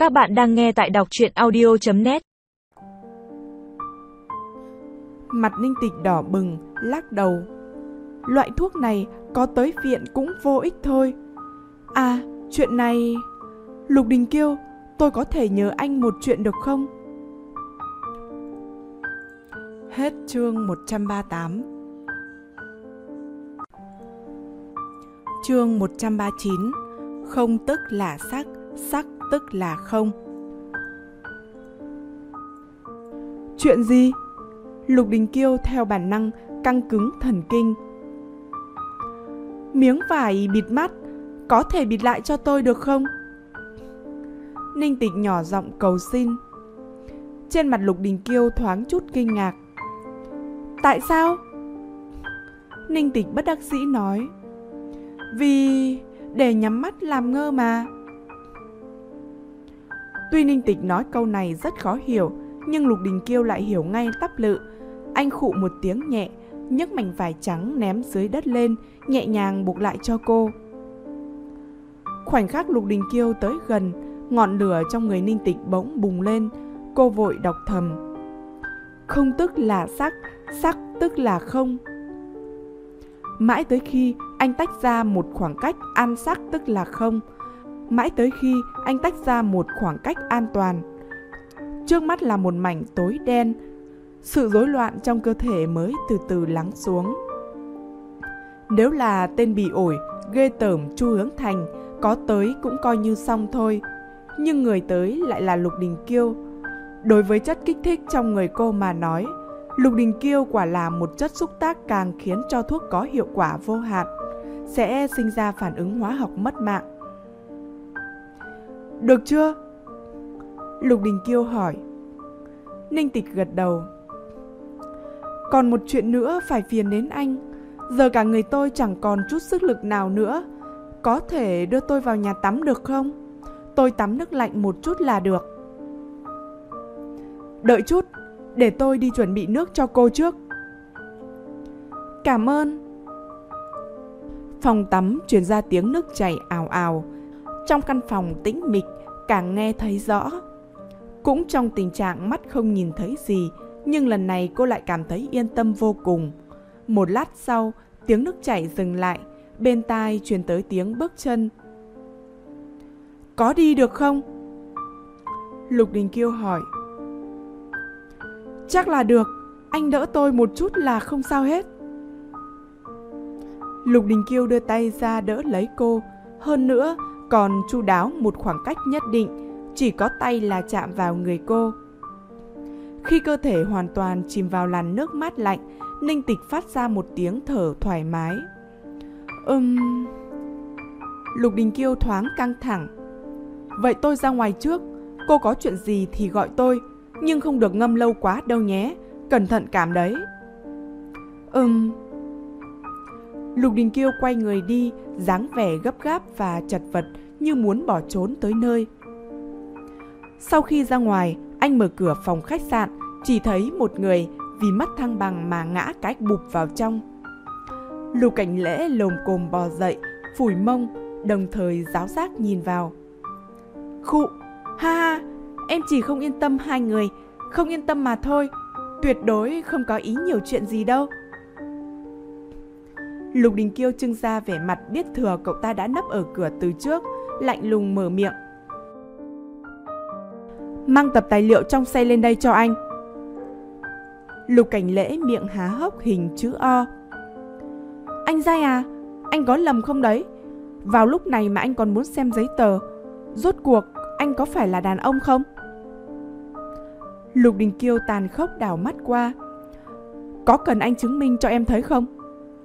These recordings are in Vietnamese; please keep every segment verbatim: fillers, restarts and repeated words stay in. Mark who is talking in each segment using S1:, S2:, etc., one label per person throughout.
S1: Các bạn đang nghe tại đọc truyện audio chấm net.
S2: Mặt Ninh Tịch đỏ bừng, lắc đầu. Loại thuốc này có tới viện cũng vô ích thôi. À, chuyện này... Lục Đình Kiêu, tôi có thể nhờ anh một chuyện được không? Hết chương một trăm ba mươi tám. Chương một trăm ba mươi chín. Không tức là sắc, sắc tức là không. Chuyện gì? Lục Đình Kiêu theo bản năng căng cứng thần kinh. Miếng vải bịt mắt, có thể bịt lại cho tôi được không? Ninh Tịch nhỏ giọng cầu xin. Trên mặt Lục Đình Kiêu thoáng chút kinh ngạc. Tại sao? Ninh Tịch bất đắc dĩ nói. Vì... để nhắm mắt làm ngơ mà. Tuy Ninh Tịch nói câu này rất khó hiểu, nhưng Lục Đình Kiêu lại hiểu ngay tắp lự. Anh khụ một tiếng nhẹ, nhấc mảnh vải trắng ném dưới đất lên, nhẹ nhàng buộc lại cho cô. Khoảnh khắc Lục Đình Kiêu tới gần, ngọn lửa trong người Ninh Tịch bỗng bùng lên. Cô vội đọc thầm. Không tức là sắc, sắc tức là không. Mãi tới khi anh tách ra một khoảng cách an sắc tức là không. Mãi tới khi anh tách ra một khoảng cách an toàn. Trước mắt là một mảnh tối đen. Sự rối loạn trong cơ thể mới từ từ lắng xuống. Nếu là tên bỉ ổi, ghê tởm Chu Hướng Thành, có tới cũng coi như xong thôi. Nhưng người tới lại là Lục Đình Kiêu. Đối với chất kích thích trong người cô mà nói, Lục Đình Kiêu quả là một chất xúc tác càng khiến cho thuốc có hiệu quả vô hạn, sẽ sinh ra phản ứng hóa học mất mạng. Được chưa? Lục Đình Kiêu hỏi. Ninh Tịch gật đầu. Còn một chuyện nữa phải phiền đến anh. Giờ cả người tôi chẳng còn chút sức lực nào nữa. Có thể đưa tôi vào nhà tắm được không? Tôi tắm nước lạnh một chút là được. Đợi chút, để tôi đi chuẩn bị nước cho cô trước. Cảm ơn. Phòng tắm truyền ra tiếng nước chảy ào ào. Trong căn phòng tĩnh mịch, càng nghe thấy rõ. Cũng trong tình trạng mắt không nhìn thấy gì, nhưng lần này cô lại cảm thấy yên tâm vô cùng. Một lát sau, tiếng nước chảy dừng lại, bên tai truyền tới tiếng bước chân. Có đi được không? Lục Đình Kiêu hỏi. Chắc là được, anh đỡ tôi một chút là không sao hết. Lục Đình Kiêu đưa tay ra đỡ lấy cô, hơn nữa còn chu đáo một khoảng cách nhất định, chỉ có tay là chạm vào người cô. Khi cơ thể hoàn toàn chìm vào làn nước mát lạnh, Ninh Tịch phát ra một tiếng thở thoải mái. Ừm... Um... Lục Đình Kiêu thoáng căng thẳng. Vậy tôi ra ngoài trước, cô có chuyện gì thì gọi tôi, nhưng không được ngâm lâu quá đâu nhé, cẩn thận cảm đấy. Ừm... Um... Lục Đình Kiêu quay người đi, dáng vẻ gấp gáp và chật vật như muốn bỏ trốn tới nơi. Sau khi ra ngoài, anh mở cửa phòng khách sạn, chỉ thấy một người vì mất thăng bằng mà ngã cái bụp vào trong. Lục Cảnh Lễ lồm cồm bò dậy, phủi mông, đồng thời giáo giác nhìn vào. Khụ, ha ha, em chỉ không yên tâm hai người, không yên tâm mà thôi, tuyệt đối không có ý nhiều chuyện gì đâu. Lục Đình Kiêu trưng ra vẻ mặt biết thừa cậu ta đã nấp ở cửa từ trước, lạnh lùng mở miệng. Mang tập tài liệu trong xe lên đây cho anh. Lục Cảnh Lễ miệng há hốc hình chữ O. Anh dai à, anh có lầm không đấy? Vào lúc này mà anh còn muốn xem giấy tờ, rốt cuộc anh có phải là đàn ông không? Lục Đình Kiêu tàn khốc đảo mắt qua. Có cần anh chứng minh cho em thấy không?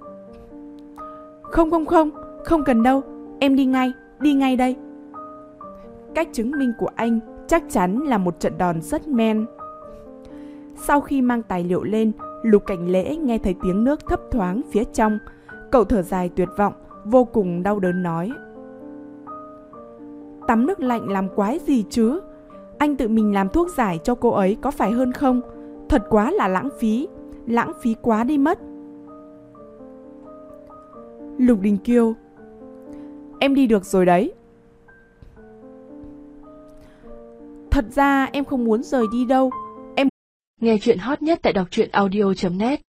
S2: Không không không, không cần đâu, em đi ngay, đi ngay đây. Cách chứng minh của anh chắc chắn là một trận đòn rất men. Sau khi mang tài liệu lên, Lục Cảnh Lễ nghe thấy tiếng nước thấp thoáng phía trong. Cậu thở dài tuyệt vọng, vô cùng đau đớn nói. Tắm nước lạnh làm quái gì chứ? Anh tự mình làm thuốc giải cho cô ấy có phải hơn không? Thật quá là lãng phí, lãng phí quá đi mất. Lục Đình Kiêu. Em đi được rồi đấy. Thật ra em không muốn rời đi đâu.
S3: Nghe chuyện hot nhất tại đọc truyện audio chấm net.